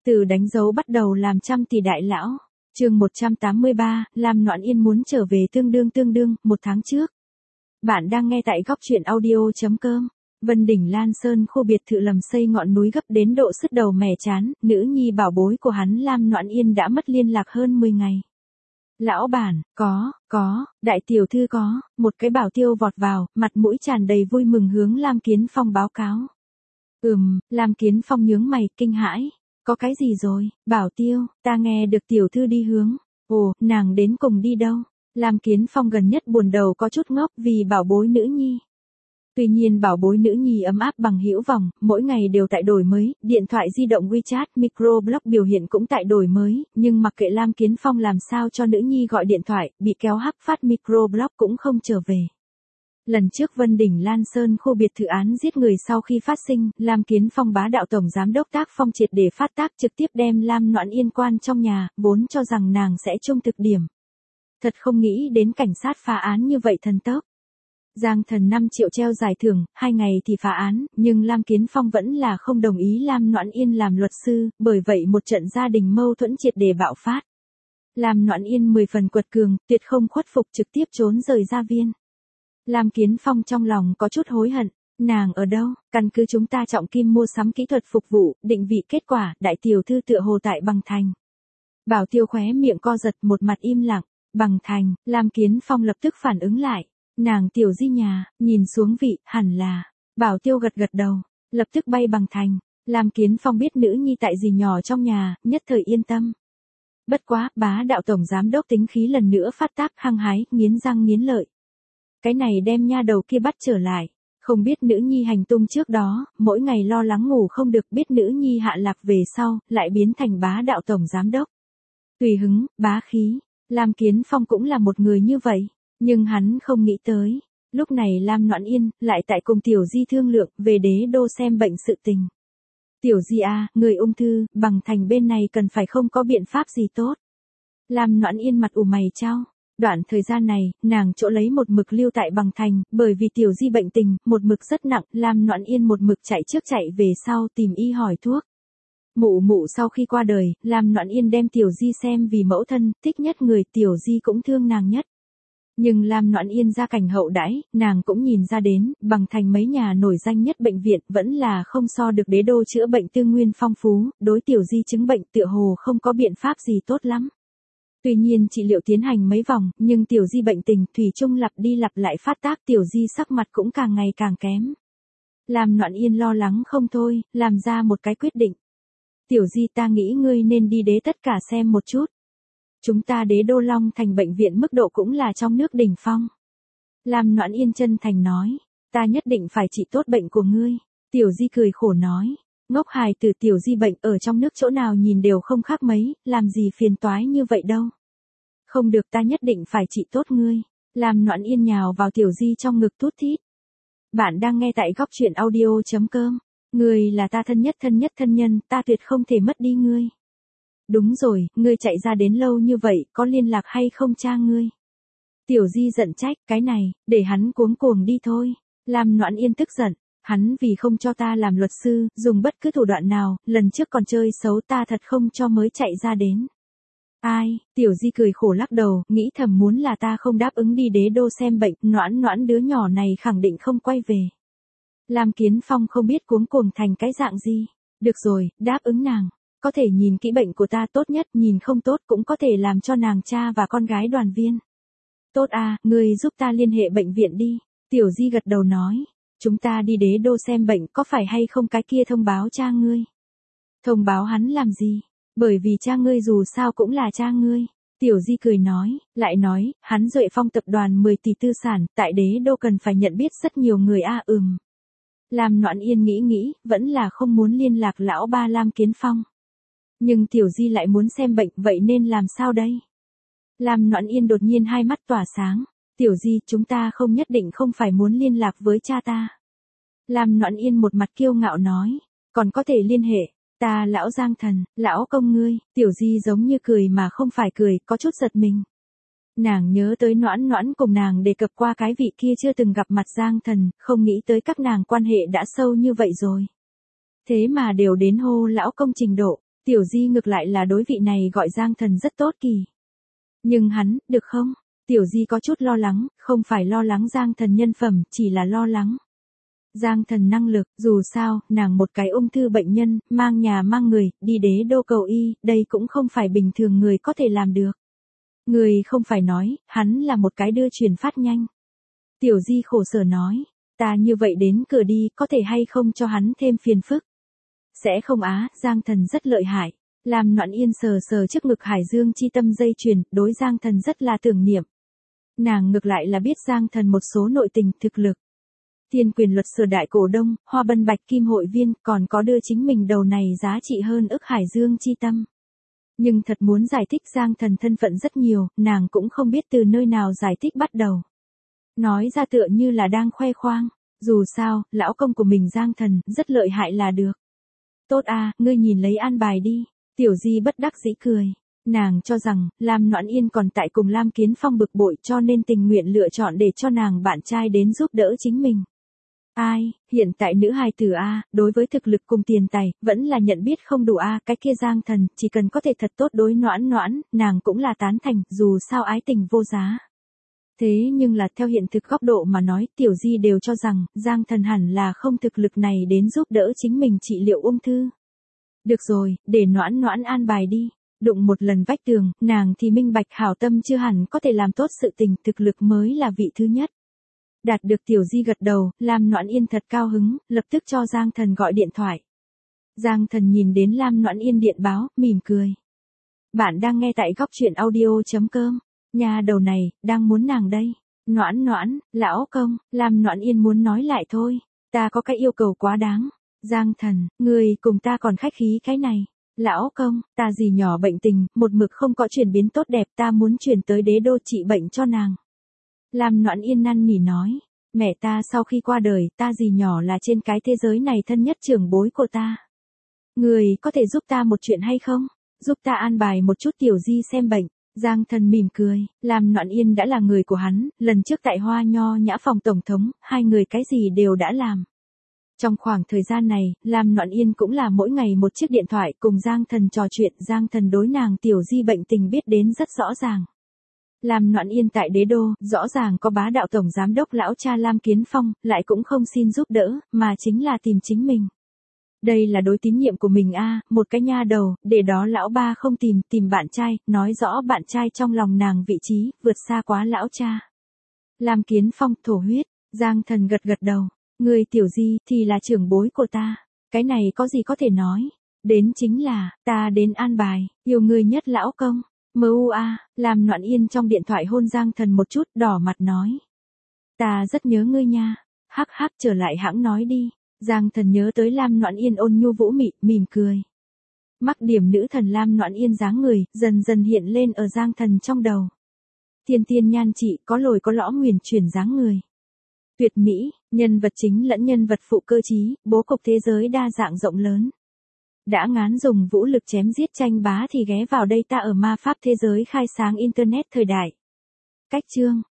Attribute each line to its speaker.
Speaker 1: Từ đánh dấu bắt đầu làm trăm tỷ đại lão. Chương 183, Lam Noãn Yên muốn trở về tương đương, 1 tháng trước. Bạn đang nghe tại góc truyện audio.com. Vân Đỉnh Lan Sơn khu biệt thự lầm xây ngọn núi gấp đến độ sứt đầu mẻ chán, nữ nhi bảo bối của hắn Lam Noãn Yên đã mất liên lạc hơn 10 ngày. Lão bản, có, đại tiểu thư có, một cái bảo tiêu vọt vào, mặt mũi tràn đầy vui mừng hướng Lam Kiến Phong báo cáo. Lam Kiến Phong nhướng mày, kinh hãi. Có cái gì rồi, bảo tiêu, ta nghe được tiểu thư đi hướng. Ồ, nàng đến cùng đi đâu? Lam Kiến Phong gần nhất buồn đầu có chút ngốc vì bảo bối nữ nhi. Tuy nhiên bảo bối nữ nhi ấm áp bằng hữu vòng, mỗi ngày đều tại đổi mới, điện thoại di động WeChat, microblog biểu hiện cũng tại đổi mới, nhưng mặc kệ Lam Kiến Phong làm sao cho nữ nhi gọi điện thoại, bị kéo hắc phát microblog cũng không trở về. Lần trước Vân Đỉnh Lan Sơn khu biệt thự án giết người sau khi phát sinh, Lam Kiến Phong bá đạo tổng giám đốc Tác Phong triệt để phát tác trực tiếp đem Lam Noãn Yên quan trong nhà, vốn cho rằng nàng sẽ trung thực điểm. Thật không nghĩ đến cảnh sát phá án như vậy thần tốc. Giang Thần 5 triệu treo giải thưởng, 2 ngày thì phá án, nhưng Lam Kiến Phong vẫn là không đồng ý Lam Noãn Yên làm luật sư, bởi vậy một trận gia đình mâu thuẫn triệt để bạo phát. Lam Noãn Yên 10 phần quật cường, tuyệt không khuất phục trực tiếp trốn rời gia viên. Lam Kiến Phong trong lòng có chút hối hận, nàng ở đâu, căn cứ chúng ta trọng kim mua sắm kỹ thuật phục vụ, định vị kết quả, đại tiểu thư tựa hồ tại Bằng Thành. Bảo tiêu khóe miệng co giật một mặt im lặng, Bằng Thành, Lam Kiến Phong lập tức phản ứng lại, nàng tiểu di nhà, nhìn xuống vị, hẳn là, bảo tiêu gật đầu, lập tức bay Bằng Thành, Lam Kiến Phong biết nữ nhi tại gì nhỏ trong nhà, nhất thời yên tâm. Bất quá, bá đạo tổng giám đốc tính khí lần nữa phát tác hăng hái, nghiến răng nghiến lợi. Cái này đem nha đầu kia bắt trở lại, không biết nữ nhi hành tung trước đó, mỗi ngày lo lắng ngủ không được, biết nữ nhi hạ lạc về sau, lại biến thành bá đạo tổng giám đốc. Tùy hứng, bá khí, Lam Kiến Phong cũng là một người như vậy, nhưng hắn không nghĩ tới, lúc này Lam Noãn Yên, lại tại cùng Tiểu Di thương lượng, về đế đô xem bệnh sự tình. Tiểu Di à, người ung thư, Bằng Thành bên này cần phải không có biện pháp gì tốt. Lam Noãn Yên mặt ủ mày chau. Đoạn thời gian này, nàng chỗ lấy một mực lưu tại Bằng Thành, bởi vì Tiểu Di bệnh tình, một mực rất nặng, Lam Noãn Yên một mực chạy trước chạy về sau tìm y hỏi thuốc. Mụ sau khi qua đời, Lam Noãn Yên đem Tiểu Di xem vì mẫu thân, thích nhất người, Tiểu Di cũng thương nàng nhất. Nhưng Lam Noãn Yên gia cảnh hậu đãi, nàng cũng nhìn ra đến, Bằng Thành mấy nhà nổi danh nhất bệnh viện vẫn là không so được đế đô chữa bệnh tư nguyên phong phú, đối Tiểu Di chứng bệnh tựa hồ không có biện pháp gì tốt lắm. Tuy nhiên trị liệu tiến hành mấy vòng, nhưng Tiểu Di bệnh tình thủy chung lặp đi lặp lại phát tác, Tiểu Di sắc mặt cũng càng ngày càng kém. Lam Noãn Yên lo lắng không thôi, làm ra một cái quyết định. Tiểu Di ta nghĩ ngươi nên đi đế tất cả xem một chút. Chúng ta đế đô Long Thành bệnh viện mức độ cũng là trong nước đỉnh phong. Lam Noãn Yên chân thành nói, ta nhất định phải trị tốt bệnh của ngươi. Tiểu Di cười khổ nói. Ngốc hài từ Tiểu Di bệnh ở trong nước chỗ nào nhìn đều không khác mấy, làm gì phiền toái như vậy đâu. Không được, ta nhất định phải trị tốt ngươi. Lam Noãn Yên nhào vào Tiểu Di trong ngực thút thít. Bạn đang nghe tại góc truyện audio.com. Ngươi là ta thân nhất thân nhân, ta tuyệt không thể mất đi ngươi. Đúng rồi, ngươi chạy ra đến lâu như vậy, có liên lạc hay không cha ngươi? Tiểu Di giận trách, cái này, để hắn cuống cuồng đi thôi. Lam Noãn Yên tức giận. Hắn vì không cho ta làm luật sư, dùng bất cứ thủ đoạn nào, lần trước còn chơi xấu ta thật không cho mới chạy ra đến. Ai, Tiểu Di cười khổ lắc đầu, nghĩ thầm muốn là ta không đáp ứng đi đế đô xem bệnh, Noãn đứa nhỏ này khẳng định không quay về. Lam Kiến Phong không biết cuống cuồng thành cái dạng gì. Được rồi, đáp ứng nàng. Có thể nhìn kỹ bệnh của ta tốt nhất, nhìn không tốt cũng có thể làm cho nàng cha và con gái đoàn viên. Tốt à, ngươi giúp ta liên hệ bệnh viện đi. Tiểu Di gật đầu nói. Chúng ta đi đế đô xem bệnh có phải hay không cái kia thông báo cha ngươi. Thông báo hắn làm gì? Bởi vì cha ngươi dù sao cũng là cha ngươi. Tiểu Di cười nói, lại nói, hắn Duệ Phong tập đoàn 10 tỷ tư sản, tại đế đô cần phải nhận biết rất nhiều người a. Lam Noãn Yên nghĩ, vẫn là không muốn liên lạc lão ba Lam Kiến Phong. Nhưng Tiểu Di lại muốn xem bệnh, vậy nên làm sao đây? Lam Noãn Yên đột nhiên hai mắt tỏa sáng. Tiểu Di, chúng ta không nhất định không phải muốn liên lạc với cha ta. Lam Noãn Yên một mặt kiêu ngạo nói, còn có thể liên hệ, ta lão Giang Thần, lão công ngươi. Tiểu Di giống như cười mà không phải cười, có chút giật mình. Nàng nhớ tới Noãn cùng nàng đề cập qua cái vị kia chưa từng gặp mặt Giang Thần, không nghĩ tới các nàng quan hệ đã sâu như vậy rồi. Thế mà đều đến hô lão công trình độ. Tiểu Di ngược lại là đối vị này gọi Giang Thần rất tốt kỳ. Nhưng hắn, được không? Tiểu Di có chút lo lắng, không phải lo lắng Giang Thần nhân phẩm, chỉ là lo lắng Giang Thần năng lực, dù sao, nàng một cái ung thư bệnh nhân, mang nhà mang người, đi đế đô cầu y, đây cũng không phải bình thường người có thể làm được. Người không phải nói, hắn là một cái đưa truyền phát nhanh. Tiểu Di khổ sở nói, ta như vậy đến cửa đi, có thể hay không cho hắn thêm phiền phức. Sẽ không á, Giang Thần rất lợi hại. Lam Noãn Yên sờ sờ trước ngực Hải Dương chi tâm dây chuyền, đối Giang Thần rất là tưởng niệm. Nàng ngược lại là biết Giang Thần một số nội tình, thực lực. Thiên quyền luật sở đại cổ đông, Hoa Bân Bạch Kim hội viên, còn có đưa chính mình đầu này giá trị hơn ức Hải Dương chi tâm. Nhưng thật muốn giải thích Giang Thần thân phận rất nhiều, nàng cũng không biết từ nơi nào giải thích bắt đầu. Nói ra tựa như là đang khoe khoang, dù sao, lão công của mình Giang Thần, rất lợi hại là được. Tốt a, ngươi nhìn lấy an bài đi. Tiểu Di bất đắc dĩ cười. Nàng cho rằng, Lam Noãn Yên còn tại cùng Lam Kiến Phong bực bội cho nên tình nguyện lựa chọn để cho nàng bạn trai đến giúp đỡ chính mình. Ai, hiện tại nữ hài tử A, đối với thực lực cùng tiền tài, vẫn là nhận biết không đủ A, cái kia Giang Thần, chỉ cần có thể thật tốt đối Noãn Noãn, nàng cũng là tán thành, dù sao ái tình vô giá. Thế nhưng là theo hiện thực góc độ mà nói, Tiểu Di đều cho rằng, Giang Thần hẳn là không thực lực này đến giúp đỡ chính mình trị liệu ung thư. Được rồi, để Noãn Noãn an bài đi. Đụng một lần vách tường, nàng thì minh bạch hảo tâm chưa hẳn có thể làm tốt sự tình, thực lực mới là vị thứ nhất. Đạt được Tiểu Di gật đầu, Lam Noãn Yên thật cao hứng, lập tức cho Giang Thần gọi điện thoại. Giang Thần nhìn đến Lam Noãn Yên điện báo, mỉm cười. Bạn đang nghe tại góc truyện audio.com. Nhà đầu này, đang muốn nàng đây. Noãn Noãn, lão công, Lam Noãn Yên muốn nói lại thôi. Ta có cái yêu cầu quá đáng. Giang Thần, người cùng ta còn khách khí cái này. Lão công, ta dì nhỏ bệnh tình, một mực không có chuyển biến tốt đẹp, ta muốn chuyển tới đế đô trị bệnh cho nàng. Lam Noãn Yên năn nỉ nói, mẹ ta sau khi qua đời, ta dì nhỏ là trên cái thế giới này thân nhất trưởng bối của ta. Người có thể giúp ta một chuyện hay không? Giúp ta an bài một chút Tiểu Di xem bệnh. Giang Thần mỉm cười, Lam Noãn Yên đã là người của hắn, lần trước tại Hoa Nho Nhã phòng tổng thống, hai người cái gì đều đã làm. Trong khoảng thời gian này, Lam Noãn Yên cũng là mỗi ngày một chiếc điện thoại cùng Giang Thần trò chuyện, Giang Thần đối nàng Tiểu Di bệnh tình biết đến rất rõ ràng. Lam Noãn Yên tại đế đô, rõ ràng có bá đạo tổng giám đốc lão cha Lam Kiến Phong, lại cũng không xin giúp đỡ, mà chính là tìm chính mình. Đây là đối tín nhiệm của mình a, một cái nha đầu, để đó lão ba không tìm bạn trai, nói rõ bạn trai trong lòng nàng vị trí, vượt xa quá lão cha. Lam Kiến Phong thổ huyết, Giang Thần gật gật đầu. Người Tiểu Di thì là trưởng bối của ta. Cái này có gì có thể nói. Đến chính là, ta đến an bài, yêu người nhất lão công. M.U.A. Lam Noãn Yên trong điện thoại hôn Giang Thần một chút, đỏ mặt nói. Ta rất nhớ ngươi nha. Hắc hắc trở lại hãng nói đi. Giang Thần nhớ tới Lam Noãn Yên ôn nhu vũ mị, mỉm cười. Mắc điểm nữ thần Lam Noãn Yên dáng người, dần dần hiện lên ở Giang Thần trong đầu. Thiên tiên nhan trị, có lồi có lõm nguyền chuyển dáng người. Tuyệt mỹ, nhân vật chính lẫn nhân vật phụ cơ trí, bố cục thế giới đa dạng rộng lớn. Đã ngán dùng vũ lực chém giết tranh bá thì ghé vào đây ta ở ma pháp thế giới khai sáng Internet thời đại. Cách chương,